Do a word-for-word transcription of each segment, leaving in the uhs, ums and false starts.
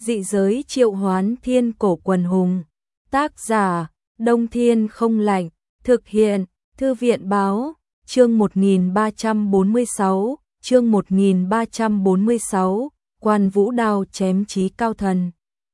Dị giới triệu hoán thiên cổ quần hùng. Tác giả, Đông Thiên Không Lạnh. Thực hiện, Thư viện Báo. Chương một nghìn ba trăm bốn mươi sáu, chương một nghìn ba trăm bốn mươi sáu, Quan Vũ Đao chém chí cao thần.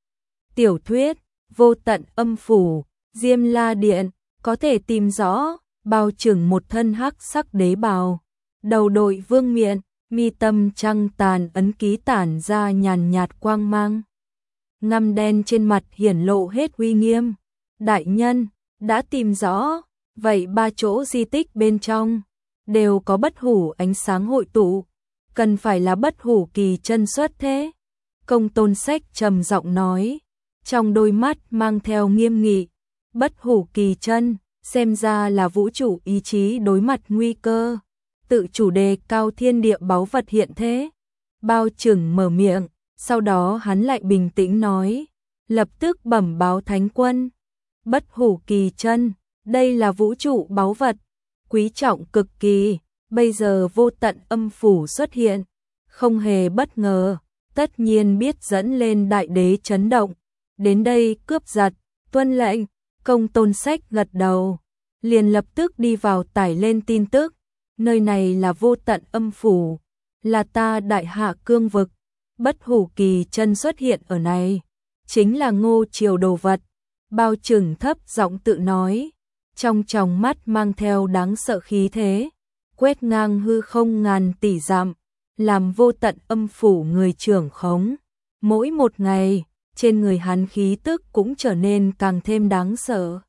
Tiểu thuyết, Vô Tận Âm Phủ, Diêm La Điện, có thể tìm rõ, bao trừng một thân hắc sắc đế bào, đầu đội vương miện, mi tâm trăng tàn ấn ký tản ra nhàn nhạt quang mang. Ngăm đen trên mặt hiển lộ hết uy nghiêm. Đại nhân, đã tìm rõ, vậy ba chỗ di tích bên trong đều có bất hủ ánh sáng hội tụ, cần phải là bất hủ kỳ chân xuất thế. Công Tôn Sách trầm giọng nói, trong đôi mắt mang theo nghiêm nghị. Bất hủ kỳ chân, xem ra là vũ trụ ý chí đối mặt nguy cơ, tự chủ đề cao thiên địa báu vật hiện thế. Bao trừng mở miệng, sau đó hắn lại bình tĩnh nói, lập tức bẩm báo thánh quân. Bất hủ kỳ chân, đây là vũ trụ báu vật, quý trọng cực kỳ, bây giờ vô tận âm phủ xuất hiện, không hề bất ngờ, tất nhiên biết dẫn lên đại đế chấn động. Đến đây cướp giật, tuân lệnh. Công Tôn Sách gật đầu, liền lập tức đi vào tải lên tin tức. Nơi này là vô tận âm phủ, là ta đại hạ cương vực. Bất hủ kỳ chân xuất hiện ở này, chính là Ngô Triều đồ vật. Bao trừng thấp giọng tự nói, trong tròng mắt mang theo đáng sợ khí thế, quét ngang hư không ngàn tỷ dặm, làm vô tận âm phủ người trưởng khống. Mỗi một ngày, trên người hắn khí tức cũng trở nên càng thêm đáng sợ.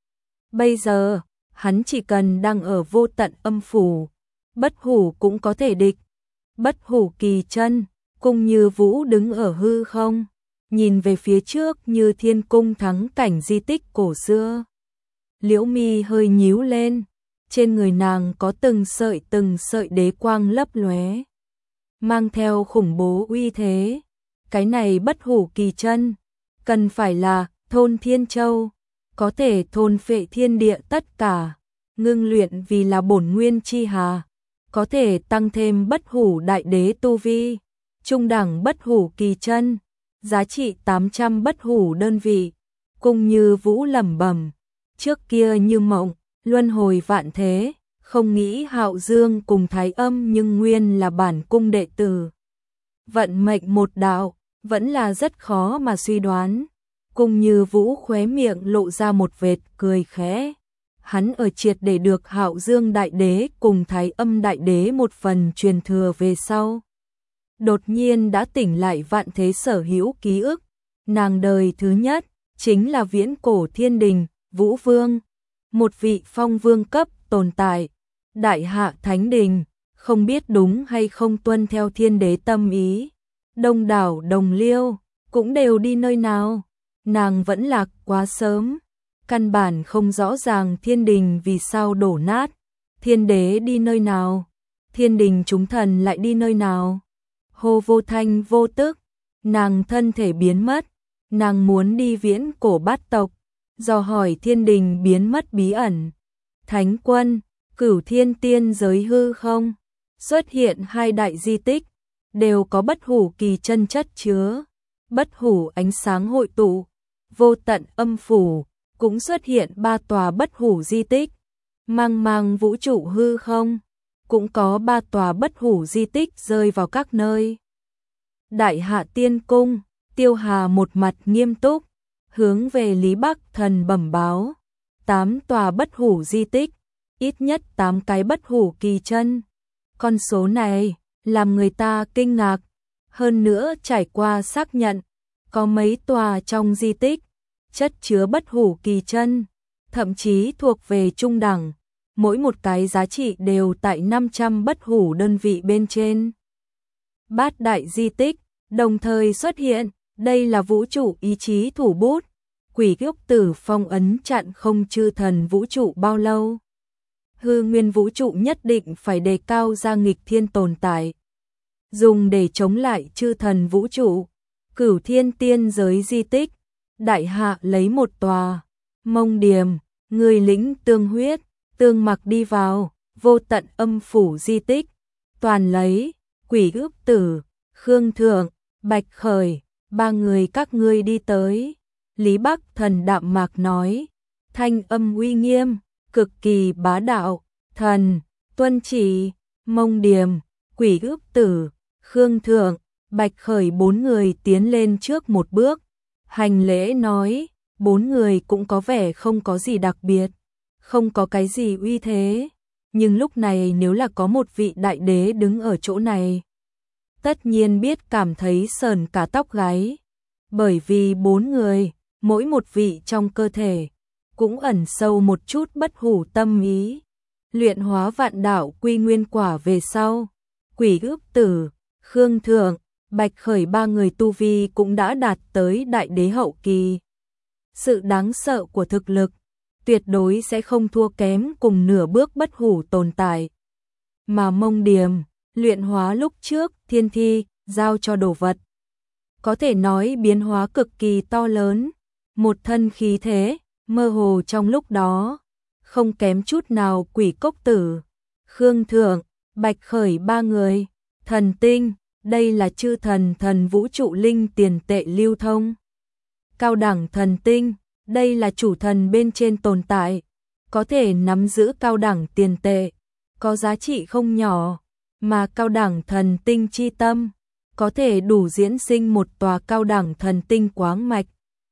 Bây giờ, hắn chỉ cần đang ở vô tận âm phủ, bất hủ cũng có thể địch. Bất hủ kỳ chân, Cung Như Vũ đứng ở hư không, nhìn về phía trước như thiên cung thắng cảnh di tích cổ xưa. Liễu mi hơi nhíu lên, trên người nàng có từng sợi từng sợi đế quang lấp lóe, mang theo khủng bố uy thế. Cái này bất hủ kỳ chân, cần phải là thôn thiên châu, có thể thôn phệ thiên địa tất cả, ngưng luyện vì là bổn nguyên chi hà, có thể tăng thêm bất hủ đại đế tu vi. Trung đẳng bất hủ kỳ chân, giá trị tám trăm bất hủ đơn vị. Cung Như Vũ lẩm bẩm, trước kia như mộng, luân hồi vạn thế, không nghĩ Hạo Dương cùng Thái Âm nhưng nguyên là bản cung đệ tử. Vận mệnh một đạo, vẫn là rất khó mà suy đoán. Cung Như Vũ khóe miệng lộ ra một vệt cười khẽ. Hắn ở triệt để được Hạo Dương đại đế cùng Thái Âm đại đế một phần truyền thừa về sau, đột nhiên đã tỉnh lại vạn thế sở hữu ký ức. Nàng đời thứ nhất chính là viễn cổ thiên đình, Vũ Vương, một vị phong vương cấp tồn tại. Đại hạ thánh đình, không biết đúng hay không tuân theo thiên đế tâm ý. Đông đảo đồng liêu, cũng đều đi nơi nào. Nàng vẫn lạc quá sớm, căn bản không rõ ràng thiên đình vì sao đổ nát. Thiên đế đi nơi nào, thiên đình chúng thần lại đi nơi nào. Hô vô thanh vô tức, nàng thân thể biến mất. Nàng muốn đi viễn cổ bát tộc, dò hỏi thiên đình biến mất bí ẩn. Thánh quân, Cửu Thiên tiên giới hư không, xuất hiện hai đại di tích, đều có bất hủ kỳ chân chất chứa. Bất hủ ánh sáng hội tụ, vô tận âm phủ, cũng xuất hiện ba tòa bất hủ di tích. Mang mang vũ trụ hư không, cũng có ba tòa bất hủ di tích rơi vào các nơi. Đại hạ tiên cung, Tiêu Hà một mặt nghiêm túc, hướng về Lý Bắc Thần bẩm báo, tám tòa bất hủ di tích, ít nhất tám cái bất hủ kỳ chân. Con số này làm người ta kinh ngạc, hơn nữa trải qua xác nhận, có mấy tòa trong di tích chất chứa bất hủ kỳ chân, thậm chí thuộc về trung đẳng, mỗi một cái giá trị đều tại năm trăm bất hủ đơn vị bên trên. Bát đại di tích đồng thời xuất hiện, đây là vũ trụ ý chí thủ bút. Quỷ Gốc Tử phong ấn chặn không chư thần vũ trụ bao lâu. Hư nguyên vũ trụ nhất định phải đề cao ra nghịch thiên tồn tại, dùng để chống lại chư thần vũ trụ. Cửu Thiên tiên giới di tích, đại hạ lấy một tòa. Mông Điềm, người lĩnh tương huyết, tương mặc đi vào. Vô tận âm phủ di tích, toàn lấy. Quỷ Gốc Tử, Khương Thượng, Bạch Khởi, ba người các ngươi đi tới. Lý Bắc Thần đạm mạc nói, thanh âm uy nghiêm, cực kỳ bá đạo, thần, tuân chỉ, Mông Điềm, Quỷ Ước Tử, Khương Thượng, Bạch Khởi bốn người tiến lên trước một bước, hành lễ nói, bốn người cũng có vẻ không có gì đặc biệt, không có cái gì uy thế, nhưng lúc này nếu là có một vị đại đế đứng ở chỗ này, tất nhiên biết cảm thấy sờn cả tóc gáy, bởi vì bốn người, mỗi một vị trong cơ thể, cũng ẩn sâu một chút bất hủ tâm ý. Luyện hóa vạn đạo quy nguyên quả về sau, Quỷ Ước Tử, Khương Thượng, Bạch Khởi ba người tu vi cũng đã đạt tới đại đế hậu kỳ. Sự đáng sợ của thực lực, tuyệt đối sẽ không thua kém cùng nửa bước bất hủ tồn tại. Mà Mông Điềm, luyện hóa lúc trước, thiên thi, giao cho đồ vật. Có thể nói biến hóa cực kỳ to lớn, một thân khí thế, mơ hồ trong lúc đó, không kém chút nào Quỷ Cốc Tử, Khương Thượng, Bạch Khởi ba người, thần tinh, đây là chư thần thần vũ trụ linh tiền tệ lưu thông. Cao đẳng thần tinh, đây là chủ thần bên trên tồn tại, có thể nắm giữ cao đẳng tiền tệ, có giá trị không nhỏ, mà cao đẳng thần tinh chi tâm, có thể đủ diễn sinh một tòa cao đẳng thần tinh quáng mạch.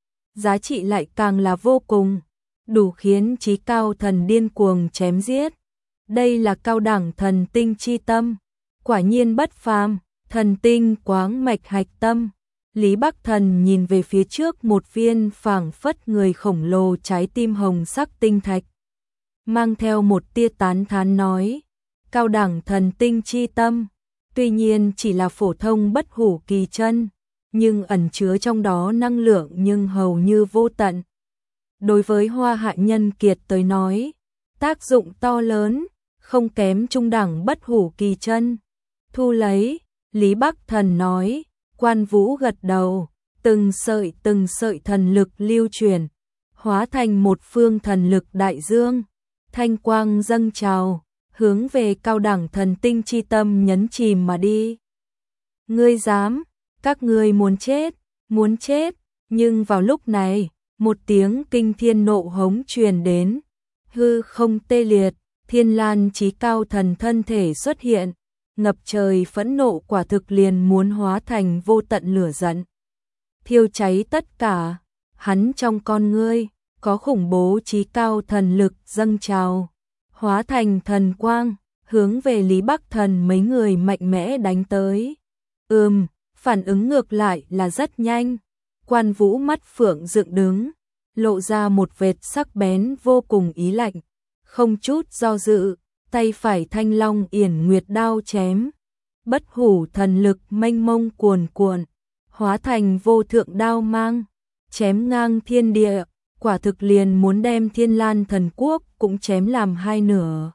Giá trị lại càng là vô cùng, đủ khiến chí cao thần điên cuồng chém giết. Đây là cao đẳng thần tinh chi tâm, quả nhiên bất phàm, thần tinh quáng mạch hạch tâm. Lý Bắc Thần nhìn về phía trước một viên phảng phất người khổng lồ trái tim hồng sắc tinh thạch, mang theo một tia tán thán nói, cao đẳng thần tinh chi tâm, tuy nhiên chỉ là phổ thông bất hủ kỳ chân, nhưng ẩn chứa trong đó năng lượng nhưng hầu như vô tận. Đối với Hoa Hạ nhân kiệt tới nói, tác dụng to lớn, không kém trung đẳng bất hủ kỳ chân. Thu lấy, Lý Bắc Thần nói, Quan Vũ gật đầu, từng sợi từng sợi thần lực lưu truyền, hóa thành một phương thần lực đại dương, thanh quang dâng trào, hướng về cao đẳng thần tinh chi tâm nhấn chìm mà đi. Ngươi dám, các ngươi muốn chết, muốn chết, nhưng vào lúc này, một tiếng kinh thiên nộ hống truyền đến, hư không tê liệt, Thiên Lan chí cao thần thân thể xuất hiện, ngập trời phẫn nộ quả thực liền muốn hóa thành vô tận lửa giận, thiêu cháy tất cả. Hắn trong con ngươi có khủng bố chí cao thần lực dâng trào, hóa thành thần quang, hướng về Lý Bắc Thần mấy người mạnh mẽ đánh tới. Ừm, phản ứng ngược lại là rất nhanh. Quan Vũ mắt phượng dựng đứng, lộ ra một vệt sắc bén vô cùng ý lạnh, không chút do dự, tay phải thanh long yển nguyệt đao chém, bất hủ thần lực mênh mông cuồn cuộn, hóa thành vô thượng đao mang, chém ngang thiên địa, quả thực liền muốn đem Thiên Lan thần quốc cũng chém làm hai nửa.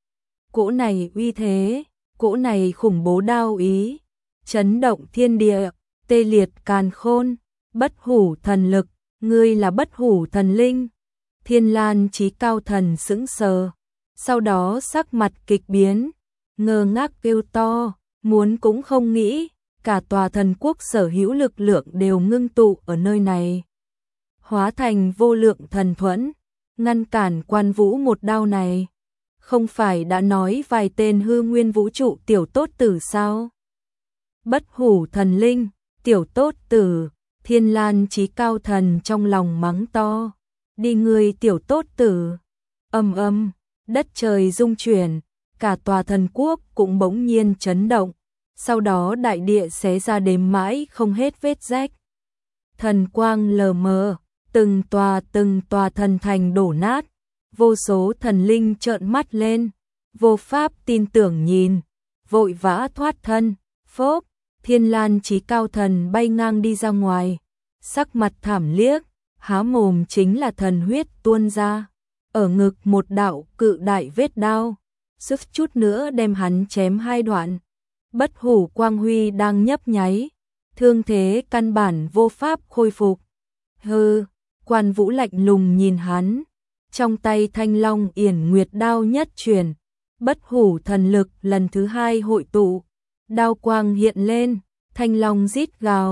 Cỗ này uy thế, cỗ này khủng bố đao ý, chấn động thiên địa, tê liệt càn khôn, bất hủ thần lực, ngươi là bất hủ thần linh. Thiên Lan chí cao thần sững sờ, sau đó sắc mặt kịch biến, ngơ ngác kêu to, muốn cũng không nghĩ, cả tòa thần quốc sở hữu lực lượng đều ngưng tụ ở nơi này, hóa thành vô lượng thần thuẫn, ngăn cản Quan Vũ một đao này. Không phải đã nói vài tên hư nguyên vũ trụ tiểu tốt tử sao? Bất hủ thần linh, tiểu tốt tử, Thiên Lan chí cao thần trong lòng mắng to, đi ngươi tiểu tốt tử. Âm âm, đất trời rung chuyển, cả tòa thần quốc cũng bỗng nhiên chấn động, sau đó đại địa xé ra đếm mãi không hết vết rách. Thần quang lờ mờ, từng tòa từng tòa thần thành đổ nát, vô số thần linh trợn mắt lên, vô pháp tin tưởng nhìn, vội vã thoát thân, phốp, Thiên Lan chí cao thần bay ngang đi ra ngoài, sắc mặt thảm liếc, há mồm chính là thần huyết tuôn ra, ở ngực một đạo cự đại vết đao, sức chút nữa đem hắn chém hai đoạn. Bất hủ quang huy đang nhấp nháy, thương thế căn bản vô pháp khôi phục. Hừ, Quan Vũ lạnh lùng nhìn hắn, trong tay thanh long yển nguyệt đao nhất truyền, bất hủ thần lực lần thứ hai hội tụ, đao quang hiện lên, thanh long rít gào,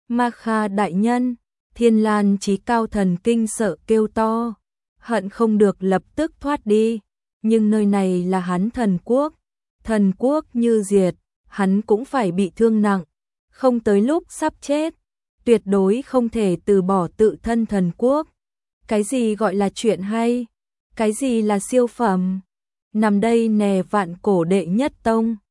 Ma Kha đại nhân, Thiên Lan Chí Cao thần kinh sợ kêu to, hận không được lập tức thoát đi, nhưng nơi này là hắn thần quốc, thần quốc như diệt, hắn cũng phải bị thương nặng, không tới lúc sắp chết, tuyệt đối không thể từ bỏ tự thân thần quốc. Cái gì gọi là chuyện hay? Cái gì là siêu phẩm? Nằm đây nè vạn cổ đệ nhất tông.